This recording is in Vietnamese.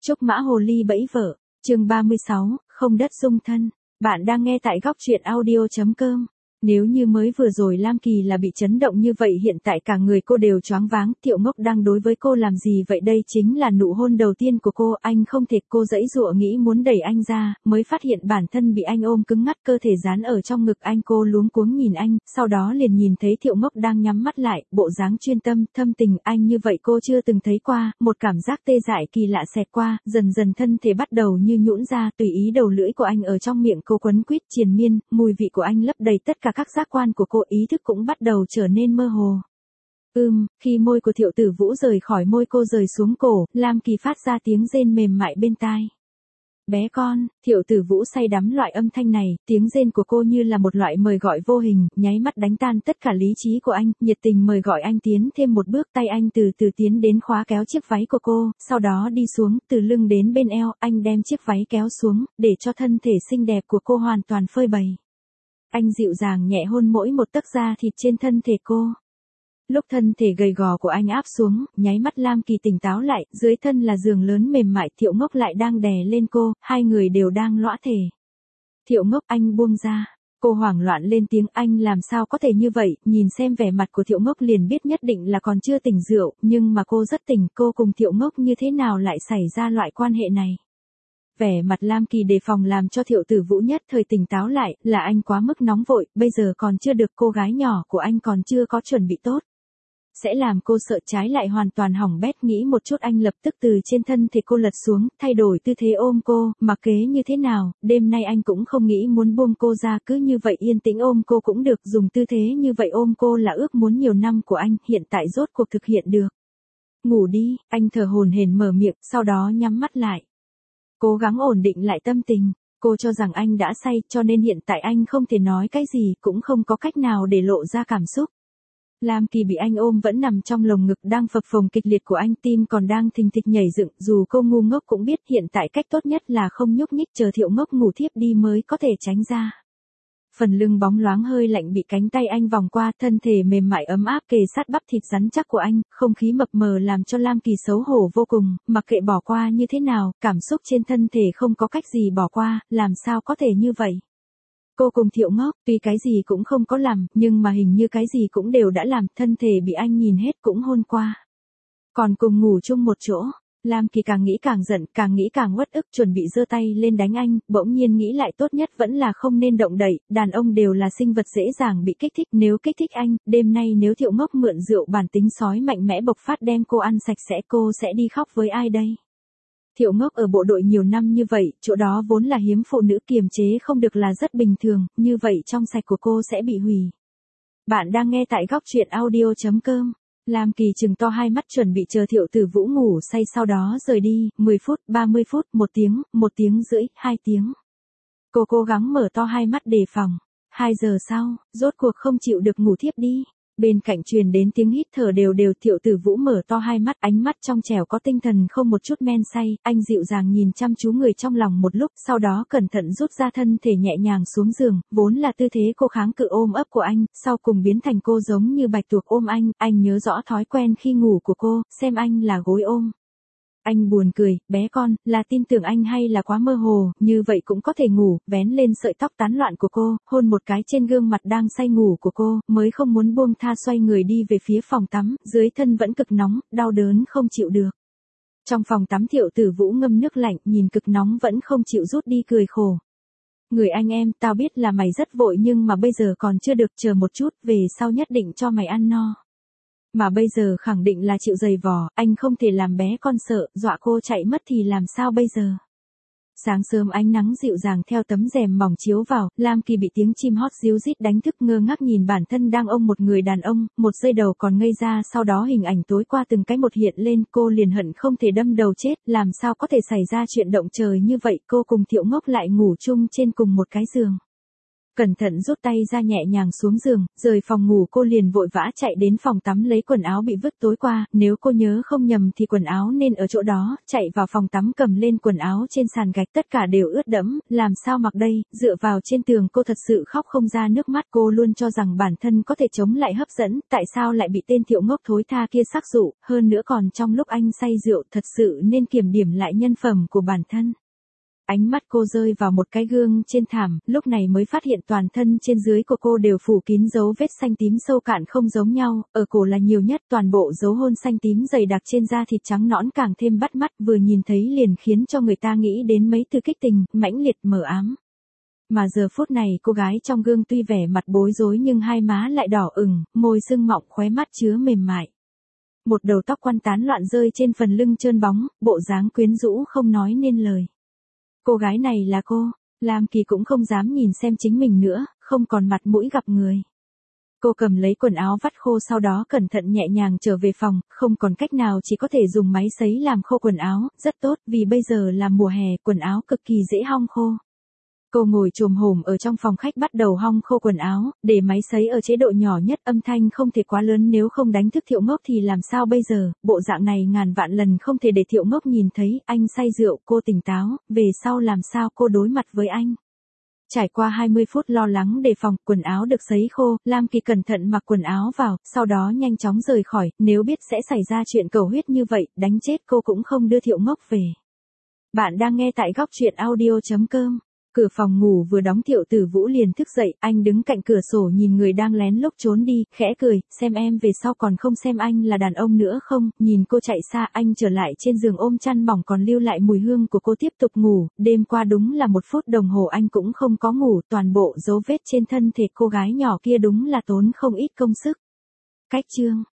Trúc Mã Hồ Ly bẫy vợ, chương 36, không đất dung thân. Bạn đang nghe tại góc truyện audio.com. Nếu như mới vừa rồi Lam Kỳ là bị chấn động như vậy, hiện tại cả người cô đều choáng váng. Thiệu Ngốc đang đối với cô làm gì vậy? Đây chính là nụ hôn đầu tiên của cô. Anh không thể. Cô giãy giụa nghĩ muốn đẩy anh ra, mới phát hiện bản thân bị anh ôm cứng ngắc, cơ thể dán ở trong ngực anh. Cô luống cuống nhìn anh, sau đó liền nhìn thấy Thiệu Ngốc đang nhắm mắt lại, bộ dáng chuyên tâm, thâm tình. Anh như vậy cô chưa từng thấy qua. Một cảm giác tê dại kỳ lạ xẹt qua, dần dần thân thể bắt đầu như nhũn ra, tùy ý đầu lưỡi của anh ở trong miệng cô quấn quýt triền miên, mùi vị của anh lấp đầy tất cả các giác quan của cô, ý thức cũng bắt đầu trở nên mơ hồ. Khi môi của Thiệu Tử Vũ rời khỏi môi cô rời xuống cổ, Lam Kỳ phát ra tiếng rên mềm mại bên tai. Bé con, Thiệu Tử Vũ say đắm loại âm thanh này, tiếng rên của cô như là một loại mời gọi vô hình, nháy mắt đánh tan tất cả lý trí của anh, nhiệt tình mời gọi anh tiến thêm một bước. Tay anh từ từ tiến đến khóa kéo chiếc váy của cô, sau đó đi xuống, từ lưng đến bên eo, anh đem chiếc váy kéo xuống, để cho thân thể xinh đẹp của cô hoàn toàn phơi bày. Anh dịu dàng nhẹ hôn mỗi một tấc da thịt trên thân thể cô. Lúc thân thể gầy gò của anh áp xuống, nháy mắt Lam Kỳ tỉnh táo lại, dưới thân là giường lớn mềm mại, Thiệu Ngốc lại đang đè lên cô, hai người đều đang lõa thể. Thiệu Ngốc, anh buông ra. Cô hoảng loạn lên tiếng, anh làm sao có thể như vậy? Nhìn xem vẻ mặt của Thiệu Ngốc liền biết nhất định là còn chưa tỉnh rượu, nhưng mà cô rất tỉnh. Cô cùng Thiệu Ngốc như thế nào lại xảy ra loại quan hệ này? Vẻ mặt Lam Kỳ đề phòng làm cho Thiệu Tử Vũ nhất thời tỉnh táo lại, là anh quá mức nóng vội, bây giờ còn chưa được, cô gái nhỏ của anh còn chưa có chuẩn bị tốt. Sẽ làm cô sợ, trái lại hoàn toàn hỏng bét. Nghĩ một chút anh lập tức từ trên thân thể cô lật xuống, thay đổi tư thế ôm cô, mặc kế như thế nào, đêm nay anh cũng không nghĩ muốn buông cô ra, cứ như vậy yên tĩnh ôm cô cũng được, dùng tư thế như vậy ôm cô là ước muốn nhiều năm của anh, hiện tại rốt cuộc thực hiện được. Ngủ đi, anh thở hổn hển mở miệng, sau đó nhắm mắt lại. Cố gắng ổn định lại tâm tình, cô cho rằng anh đã say, cho nên hiện tại anh không thể nói cái gì, cũng không có cách nào để lộ ra cảm xúc. Lam Kỳ bị anh ôm vẫn nằm trong lồng ngực đang phập phồng kịch liệt của anh, tim còn đang thình thịch nhảy dựng, dù cô ngu ngốc cũng biết hiện tại cách tốt nhất là không nhúc nhích, chờ Thiệu Ngốc ngủ thiếp đi mới có thể tránh ra. Phần lưng bóng loáng hơi lạnh bị cánh tay anh vòng qua, thân thể mềm mại ấm áp kề sát bắp thịt rắn chắc của anh, không khí mập mờ làm cho Lam Kỳ xấu hổ vô cùng, mặc kệ bỏ qua như thế nào, cảm xúc trên thân thể không có cách gì bỏ qua, làm sao có thể như vậy. Cô cùng Thiệu Ngốc, tuy cái gì cũng không có làm, nhưng mà hình như cái gì cũng đều đã làm, thân thể bị anh nhìn hết cũng hôn qua. Còn cùng ngủ chung một chỗ. Lam Kỳ càng nghĩ càng giận, càng nghĩ càng uất ức, chuẩn bị giơ tay lên đánh anh, bỗng nhiên nghĩ lại tốt nhất vẫn là không nên động đậy, đàn ông đều là sinh vật dễ dàng bị kích thích, nếu kích thích anh, đêm nay nếu Thiệu Ngốc mượn rượu bản tính sói mạnh mẽ bộc phát đem cô ăn sạch sẽ, cô sẽ đi khóc với ai đây? Thiệu Ngốc ở bộ đội nhiều năm như vậy, chỗ đó vốn là hiếm phụ nữ, kiềm chế không được là rất bình thường, như vậy trong sạch của cô sẽ bị hủy. Bạn đang nghe tại góc truyện audio.com. Lam Kỳ trừng to hai mắt chuẩn bị chờ Thiệu Tử Vũ ngủ say, sau đó rời đi, 10 phút, 30 phút, 1 tiếng rưỡi, 2 tiếng. Cô cố gắng mở to hai mắt đề phòng. 2 giờ sau, rốt cuộc không chịu được ngủ thiếp đi. Bên cạnh truyền đến tiếng hít thở đều đều, Thiệu Tử Vũ mở to hai mắt, ánh mắt trong trẻo có tinh thần không một chút men say, anh dịu dàng nhìn chăm chú người trong lòng một lúc, sau đó cẩn thận rút ra thân thể nhẹ nhàng xuống giường, vốn là tư thế cô kháng cự ôm ấp của anh, sau cùng biến thành cô giống như bạch tuộc ôm anh nhớ rõ thói quen khi ngủ của cô, xem anh là gối ôm. Anh buồn cười, bé con, là tin tưởng anh hay là quá mơ hồ, như vậy cũng có thể ngủ, vén lên sợi tóc tán loạn của cô, hôn một cái trên gương mặt đang say ngủ của cô, mới không muốn buông tha xoay người đi về phía phòng tắm, dưới thân vẫn cực nóng, đau đớn không chịu được. Trong phòng tắm Thiệu Tử Vũ ngâm nước lạnh, nhìn cực nóng vẫn không chịu rút đi cười khổ. Người anh em, tao biết là mày rất vội nhưng mà bây giờ còn chưa được, chờ một chút, về sau nhất định cho mày ăn no. Mà bây giờ khẳng định là chịu giày vò, anh không thể làm bé con sợ, dọa cô chạy mất thì làm sao bây giờ. Sáng sớm ánh nắng dịu dàng theo tấm rèm mỏng chiếu vào, Lam Kỳ bị tiếng chim hót ríu rít đánh thức, ngơ ngác nhìn bản thân đang ôm một người đàn ông, một giây đầu còn ngây ra, sau đó hình ảnh tối qua từng cái một hiện lên, cô liền hận không thể đâm đầu chết, làm sao có thể xảy ra chuyện động trời như vậy, cô cùng Thiệu Ngốc lại ngủ chung trên cùng một cái giường. Cẩn thận rút tay ra nhẹ nhàng xuống giường, rời phòng ngủ cô liền vội vã chạy đến phòng tắm lấy quần áo bị vứt tối qua, nếu cô nhớ không nhầm thì quần áo nên ở chỗ đó, chạy vào phòng tắm cầm lên quần áo trên sàn gạch tất cả đều ướt đẫm, làm sao mặc đây, dựa vào trên tường cô thật sự khóc không ra nước mắt, cô luôn cho rằng bản thân có thể chống lại hấp dẫn, tại sao lại bị tên Thiệu ngốc thối tha kia sắc dụ, hơn nữa còn trong lúc anh say rượu thật sự nên kiểm điểm lại nhân phẩm của bản thân. Ánh mắt cô rơi vào một cái gương trên thảm, lúc này mới phát hiện toàn thân trên dưới của cô đều phủ kín dấu vết xanh tím sâu cạn không giống nhau, ở cổ là nhiều nhất, toàn bộ dấu hôn xanh tím dày đặc trên da thịt trắng nõn càng thêm bắt mắt, vừa nhìn thấy liền khiến cho người ta nghĩ đến mấy từ kích tình, mãnh liệt mờ ám. Mà giờ phút này cô gái trong gương tuy vẻ mặt bối rối nhưng hai má lại đỏ ửng, môi sưng mọng, khóe mắt chứa mềm mại. Một đầu tóc quăn tán loạn rơi trên phần lưng trơn bóng, bộ dáng quyến rũ không nói nên lời. Cô gái này là cô, Lam Kỳ cũng không dám nhìn xem chính mình nữa, không còn mặt mũi gặp người. Cô cầm lấy quần áo vắt khô sau đó cẩn thận nhẹ nhàng trở về phòng, không còn cách nào chỉ có thể dùng máy sấy làm khô quần áo, rất tốt vì bây giờ là mùa hè, quần áo cực kỳ dễ hong khô. Cô ngồi chồm hổm ở trong phòng khách bắt đầu hong khô quần áo, để máy sấy ở chế độ nhỏ nhất, âm thanh không thể quá lớn nếu không đánh thức Thiệu ngốc thì làm sao bây giờ, bộ dạng này ngàn vạn lần không thể để Thiệu ngốc nhìn thấy, anh say rượu, cô tỉnh táo, về sau làm sao cô đối mặt với anh. Trải qua 20 phút lo lắng đề phòng, quần áo được sấy khô, Lam Kỳ cẩn thận mặc quần áo vào, sau đó nhanh chóng rời khỏi, nếu biết sẽ xảy ra chuyện cầu huyết như vậy, đánh chết cô cũng không đưa Thiệu ngốc về. Bạn đang nghe tại góc truyện audio.com. Cửa phòng ngủ vừa đóng Thiệu Tử Vũ liền thức dậy, anh đứng cạnh cửa sổ nhìn người đang lén lút trốn đi, khẽ cười, xem em về sau còn không xem anh là đàn ông nữa không, nhìn cô chạy xa anh trở lại trên giường ôm chăn mỏng còn lưu lại mùi hương của cô tiếp tục ngủ, đêm qua đúng là 1 phút đồng hồ anh cũng không có ngủ, toàn bộ dấu vết trên thân thể cô gái nhỏ kia đúng là tốn không ít công sức. Cách chương